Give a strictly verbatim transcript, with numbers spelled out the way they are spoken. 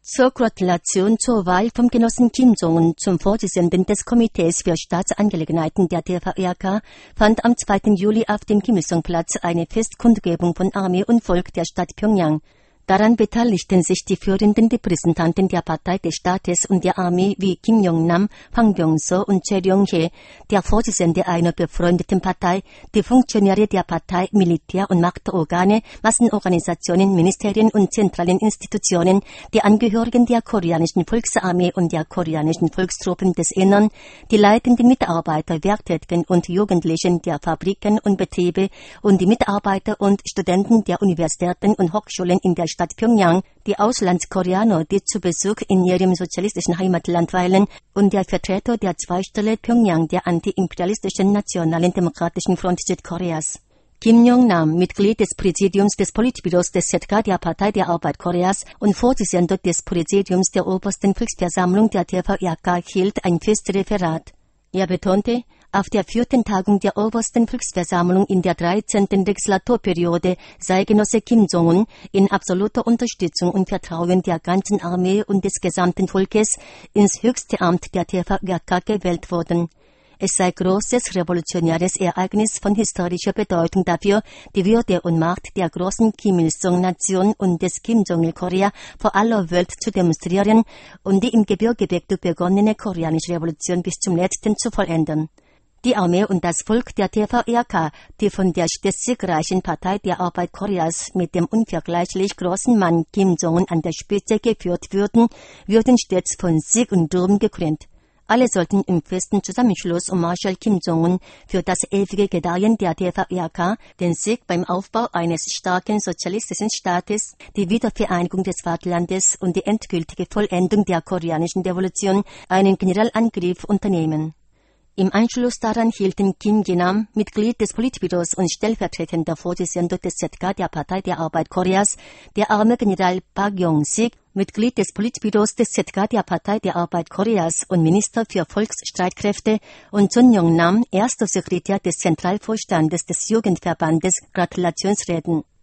Zur Gratulation zur Wahl vom Genossen Kim Jong-un zum Vorsitzenden des Komitees für Staatsangelegenheiten der D V R K fand am zweiten Juli auf dem Kim-Il-sung-Platz eine Festkundgebung von Armee und Volk der Stadt Pjöngjang. Daran beteiligten sich die führenden Repräsentanten der Partei des Staates und der Armee wie Kim Yong-nam, Hwang Byung-so und Choi Ryong-hye, der Vorsitzende einer befreundeten Partei, die Funktionäre der Partei, Militär- und Machtorgane, Massenorganisationen, Ministerien und zentralen Institutionen, die Angehörigen der koreanischen Volksarmee und der koreanischen Volkstruppen des Innern, die leitenden Mitarbeiter, Werktätigen und Jugendlichen der Fabriken und Betriebe und die Mitarbeiter und Studenten der Universitäten und Hochschulen in der Stadt Pjöngjang, die Auslandskoreaner, die zu Besuch in ihrem sozialistischen Heimatland weilen, und der Vertreter der Zweigstelle Pjöngjang der antiimperialistischen Nationalen Demokratischen Front Südkoreas. Kim Yong-nam, Mitglied des Präsidiums des Politbüros des Z K der Partei der Arbeit Koreas und Vorsitzender des Präsidiums der Obersten Volksversammlung der D V R K, hielt ein Festreferat. Er betonte, auf der vierten Tagung der Obersten Volksversammlung in der dreizehnten Legislaturperiode sei Genosse Kim Jong-un in absoluter Unterstützung und Vertrauen der ganzen Armee und des gesamten Volkes ins höchste Amt der D V R K gewählt worden. Es sei großes revolutionäres Ereignis von historischer Bedeutung dafür, die Würde und Macht der großen Kim-Il-sung-Nation und des Kim-Jong-il-Korea vor aller Welt zu demonstrieren und die im Gebirgebäck begonnene koreanische Revolution bis zum letzten zu vollenden. Die Armee und das Volk der D V R K, die von der stets siegreichen Partei der Arbeit Koreas mit dem unvergleichlich großen Mann Kim Jong-un an der Spitze geführt würden, würden stets von Sieg und Ruhm gekrönt. Alle sollten im festen Zusammenschluss um Marschall Kim Jong-un für das ewige Gedeihen der D V R K, den Sieg beim Aufbau eines starken sozialistischen Staates, die Wiedervereinigung des Vaterlandes und die endgültige Vollendung der koreanischen Revolution einen Generalangriff unternehmen. Im Anschluss daran hielten Kim Ji-nam, Mitglied des Politbüros und stellvertretender Vorsitzender des Z K der Partei der Arbeit Koreas, der arme General Park Yong-sik, Mitglied des Politbüros des Z K der Partei der Arbeit Koreas und Minister für Volksstreitkräfte, und Sun Yong-nam, erster Sekretär des Zentralvorstandes des Jugendverbandes, Gratulationsreden.